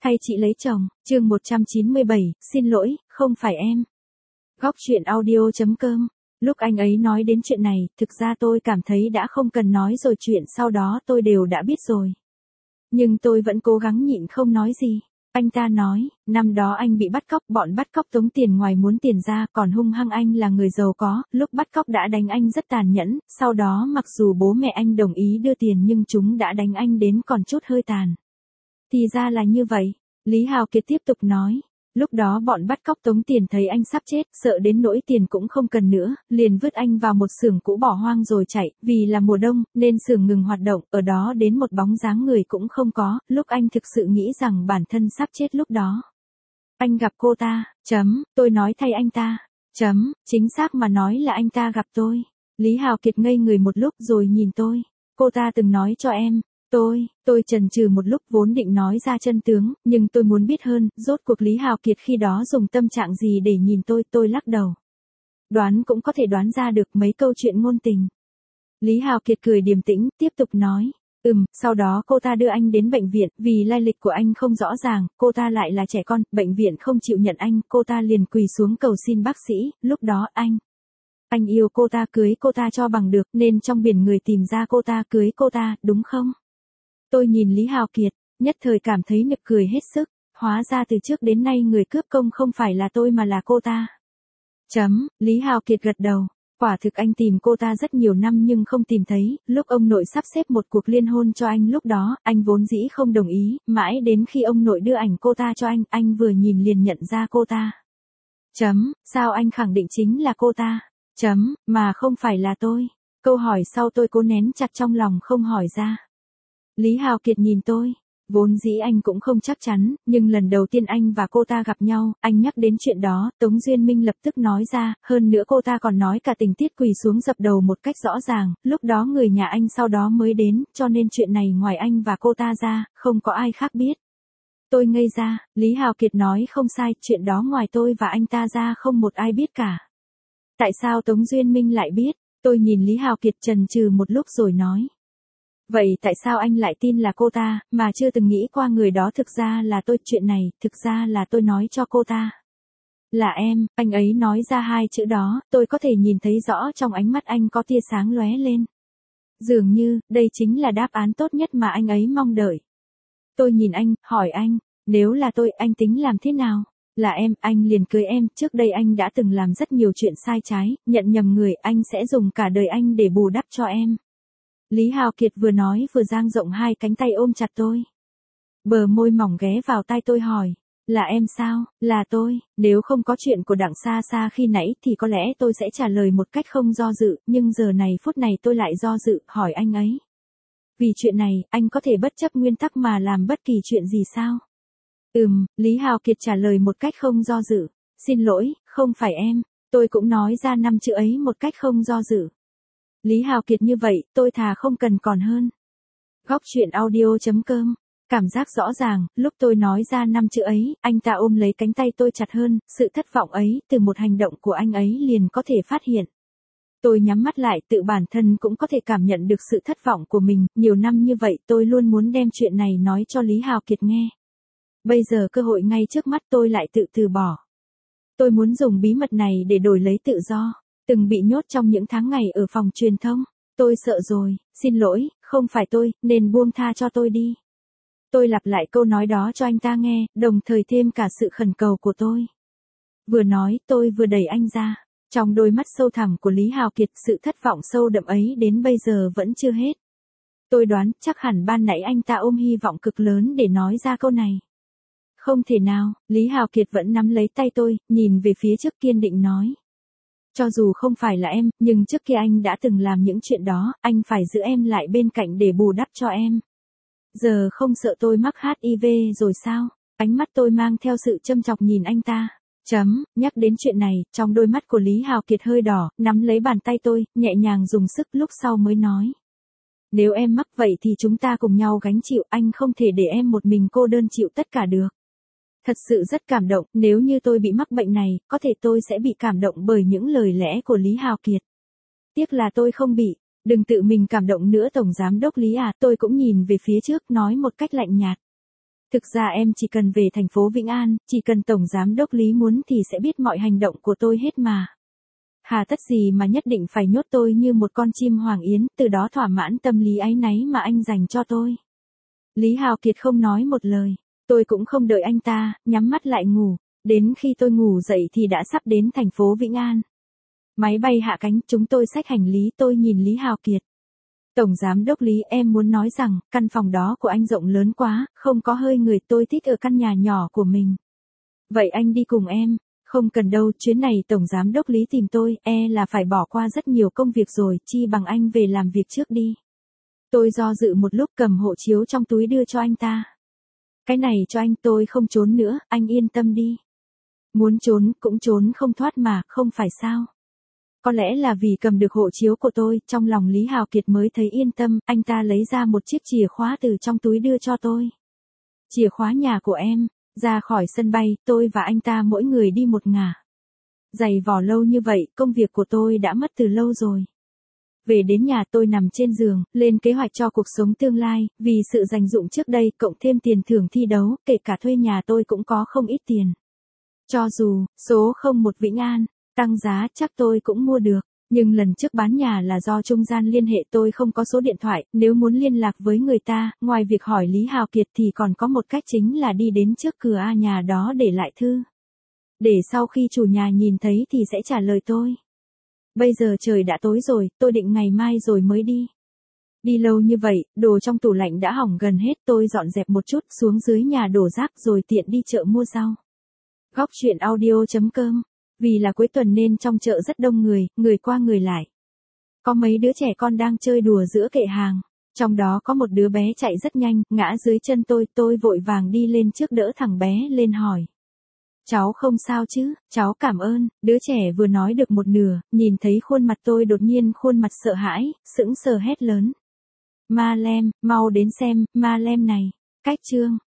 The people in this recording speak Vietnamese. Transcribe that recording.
Thay chị lấy chồng, chương 197, xin lỗi, không phải em. Góc chuyện audio.com. Lúc anh ấy nói đến chuyện này, thực ra tôi cảm thấy đã không cần nói rồi, chuyện sau đó tôi đều đã biết rồi. Nhưng tôi vẫn cố gắng nhịn không nói gì. Anh ta nói, năm đó anh bị bắt cóc, bọn bắt cóc tống tiền ngoài muốn tiền ra, còn hung hăng anh là người giàu có, lúc bắt cóc đã đánh anh rất tàn nhẫn, sau đó mặc dù bố mẹ anh đồng ý đưa tiền nhưng chúng đã đánh anh đến còn chút hơi tàn. Thì ra là như vậy, Lý Hào Kiệt tiếp tục nói. Lúc đó bọn bắt cóc tống tiền thấy anh sắp chết, sợ đến nỗi tiền cũng không cần nữa, liền vứt anh vào một xưởng cũ bỏ hoang rồi chạy, vì là mùa đông, nên xưởng ngừng hoạt động, ở đó đến một bóng dáng người cũng không có, lúc anh thực sự nghĩ rằng bản thân sắp chết lúc đó. Anh gặp cô ta, tôi nói thay anh ta, chính xác mà nói là anh ta gặp tôi. Lý Hào Kiệt ngây người một lúc rồi nhìn tôi, cô ta từng nói cho em. Tôi chần chừ một lúc vốn định nói ra chân tướng, nhưng tôi muốn biết hơn, rốt cuộc Lý Hào Kiệt khi đó dùng tâm trạng gì để nhìn tôi lắc đầu. Đoán cũng có thể đoán ra được mấy câu chuyện ngôn tình. Lý Hào Kiệt cười điềm tĩnh, tiếp tục nói, sau đó cô ta đưa anh đến bệnh viện, vì lai lịch của anh không rõ ràng, cô ta lại là trẻ con, bệnh viện không chịu nhận anh, cô ta liền quỳ xuống cầu xin bác sĩ, lúc đó anh yêu cô ta, cưới cô ta cho bằng được, nên trong biển người tìm ra cô ta, cưới cô ta, đúng không? Tôi nhìn Lý Hào Kiệt, nhất thời cảm thấy nực cười hết sức, hóa ra từ trước đến nay người cướp công không phải là tôi mà là cô ta. Lý Hào Kiệt gật đầu, quả thực anh tìm cô ta rất nhiều năm nhưng không tìm thấy, lúc ông nội sắp xếp một cuộc liên hôn cho anh lúc đó, anh vốn dĩ không đồng ý, mãi đến khi ông nội đưa ảnh cô ta cho anh vừa nhìn liền nhận ra cô ta. Sao anh khẳng định chính là cô ta? Mà không phải là tôi. Câu hỏi sau tôi cố nén chặt trong lòng không hỏi ra. Lý Hào Kiệt nhìn tôi, vốn dĩ anh cũng không chắc chắn, nhưng lần đầu tiên anh và cô ta gặp nhau, anh nhắc đến chuyện đó, Tống Duyên Minh lập tức nói ra, hơn nữa cô ta còn nói cả tình tiết quỳ xuống dập đầu một cách rõ ràng, lúc đó người nhà anh sau đó mới đến, cho nên chuyện này ngoài anh và cô ta ra, không có ai khác biết. Tôi ngây ra, Lý Hào Kiệt nói không sai, chuyện đó ngoài tôi và anh ta ra không một ai biết cả. Tại sao Tống Duyên Minh lại biết? Tôi nhìn Lý Hào Kiệt chần chừ một lúc rồi nói. Vậy tại sao anh lại tin là cô ta, mà chưa từng nghĩ qua người đó thực ra là tôi, chuyện này, thực ra là tôi nói cho cô ta. Là em, anh ấy nói ra hai chữ đó, tôi có thể nhìn thấy rõ trong ánh mắt anh có tia sáng lóe lên. Dường như, đây chính là đáp án tốt nhất mà anh ấy mong đợi. Tôi nhìn anh, hỏi anh, nếu là tôi, anh tính làm thế nào? Là em, anh liền cưới em, trước đây anh đã từng làm rất nhiều chuyện sai trái, nhận nhầm người, anh sẽ dùng cả đời anh để bù đắp cho em. Lý Hào Kiệt vừa nói vừa dang rộng hai cánh tay ôm chặt tôi. Bờ môi mỏng ghé vào tai tôi hỏi, là em sao? Là tôi, nếu không có chuyện của Đặng Sa Sa khi nãy thì có lẽ tôi sẽ trả lời một cách không do dự, nhưng giờ này phút này tôi lại do dự, hỏi anh ấy. Vì chuyện này, anh có thể bất chấp nguyên tắc mà làm bất kỳ chuyện gì sao? Lý Hào Kiệt trả lời một cách không do dự. Xin lỗi, không phải em. Tôi cũng nói ra 5 chữ ấy một cách không do dự. Lý Hào Kiệt như vậy, tôi thà không cần còn hơn. Góc chuyện audio.com. Cảm giác rõ ràng, lúc tôi nói ra 5 chữ ấy, anh ta ôm lấy cánh tay tôi chặt hơn, sự thất vọng ấy, từ một hành động của anh ấy liền có thể phát hiện. Tôi nhắm mắt lại, tự bản thân cũng có thể cảm nhận được sự thất vọng của mình, nhiều năm như vậy tôi luôn muốn đem chuyện này nói cho Lý Hào Kiệt nghe. Bây giờ cơ hội ngay trước mắt tôi lại từ bỏ. Tôi muốn dùng bí mật này để đổi lấy tự do. Từng bị nhốt trong những tháng ngày ở phòng truyền thông. Tôi sợ rồi, xin lỗi, không phải tôi, nên buông tha cho tôi đi. Tôi lặp lại câu nói đó cho anh ta nghe, đồng thời thêm cả sự khẩn cầu của tôi. Vừa nói, tôi vừa đẩy anh ra. Trong đôi mắt sâu thẳm của Lý Hào Kiệt, sự thất vọng sâu đậm ấy đến bây giờ vẫn chưa hết. Tôi đoán, chắc hẳn ban nãy anh ta ôm hy vọng cực lớn để nói ra câu này. Không thể nào, Lý Hào Kiệt vẫn nắm lấy tay tôi, nhìn về phía trước kiên định nói. Cho dù không phải là em, nhưng trước kia anh đã từng làm những chuyện đó, anh phải giữ em lại bên cạnh để bù đắp cho em. Giờ không sợ tôi mắc HIV rồi sao? Ánh mắt tôi mang theo sự châm chọc nhìn anh ta. Nhắc đến chuyện này, trong đôi mắt của Lý Hào Kiệt hơi đỏ, nắm lấy bàn tay tôi, nhẹ nhàng dùng sức, lúc sau mới nói. Nếu em mắc vậy thì chúng ta cùng nhau gánh chịu, anh không thể để em một mình cô đơn chịu tất cả được. Thật sự rất cảm động, nếu như tôi bị mắc bệnh này, có thể tôi sẽ bị cảm động bởi những lời lẽ của Lý Hào Kiệt. Tiếc là tôi không bị. Đừng tự mình cảm động nữa Tổng Giám đốc Lý à, tôi cũng nhìn về phía trước, nói một cách lạnh nhạt. Thực ra em chỉ cần về thành phố Vĩnh An, chỉ cần Tổng Giám đốc Lý muốn thì sẽ biết mọi hành động của tôi hết mà. Hà tất gì mà nhất định phải nhốt tôi như một con chim hoàng yến, từ đó thỏa mãn tâm lý áy náy mà anh dành cho tôi. Lý Hào Kiệt không nói một lời, tôi cũng không đợi anh ta, nhắm mắt lại ngủ. Đến khi tôi ngủ dậy thì đã sắp đến thành phố Vĩnh An. Máy bay hạ cánh, chúng tôi xách hành lý, tôi nhìn Lý Hào Kiệt. Tổng Giám đốc Lý, em muốn nói rằng, căn phòng đó của anh rộng lớn quá, không có hơi người, tôi thích ở căn nhà nhỏ của mình. Vậy anh đi cùng em. Không cần đâu, chuyến này Tổng Giám đốc Lý tìm tôi, là phải bỏ qua rất nhiều công việc rồi, chi bằng anh về làm việc trước đi. Tôi do dự một lúc, cầm hộ chiếu trong túi đưa cho anh ta. Cái này cho anh, tôi không trốn nữa, anh yên tâm đi. Muốn trốn cũng trốn không thoát mà, không phải sao? Có lẽ là vì cầm được hộ chiếu của tôi, trong lòng Lý Hào Kiệt mới thấy yên tâm, anh ta lấy ra một chiếc chìa khóa từ trong túi đưa cho tôi. Chìa khóa nhà của em. Ra khỏi sân bay, tôi và anh ta mỗi người đi một ngả. Giày vò lâu như vậy, công việc của tôi đã mất từ lâu rồi. Về đến nhà tôi nằm trên giường, lên kế hoạch cho cuộc sống tương lai, vì sự dành dụm trước đây cộng thêm tiền thưởng thi đấu, kể cả thuê nhà tôi cũng có không ít tiền. Cho dù, số 01 Vĩnh An, tăng giá chắc tôi cũng mua được. Nhưng lần trước bán nhà là do trung gian liên hệ, tôi không có số điện thoại, nếu muốn liên lạc với người ta, ngoài việc hỏi Lý Hào Kiệt thì còn có một cách, chính là đi đến trước cửa nhà đó để lại thư. Để sau khi chủ nhà nhìn thấy thì sẽ trả lời tôi. Bây giờ trời đã tối rồi, tôi định ngày mai rồi mới đi. Đi lâu như vậy, đồ trong tủ lạnh đã hỏng gần hết, tôi dọn dẹp một chút xuống dưới nhà đổ rác rồi tiện đi chợ mua rau. Góc truyện audio.com. Vì là cuối tuần nên trong chợ rất đông người qua người lại. Có mấy đứa trẻ con đang chơi đùa giữa kệ hàng. Trong đó có một đứa bé chạy rất nhanh, ngã dưới chân tôi vội vàng đi lên trước đỡ thằng bé lên hỏi. Cháu không sao chứ, cháu cảm ơn, đứa trẻ vừa nói được một nửa, nhìn thấy khuôn mặt tôi đột nhiên khuôn mặt sợ hãi, sững sờ hét lớn. Ma Lem, mau đến xem, Ma Lem này. Cách chương.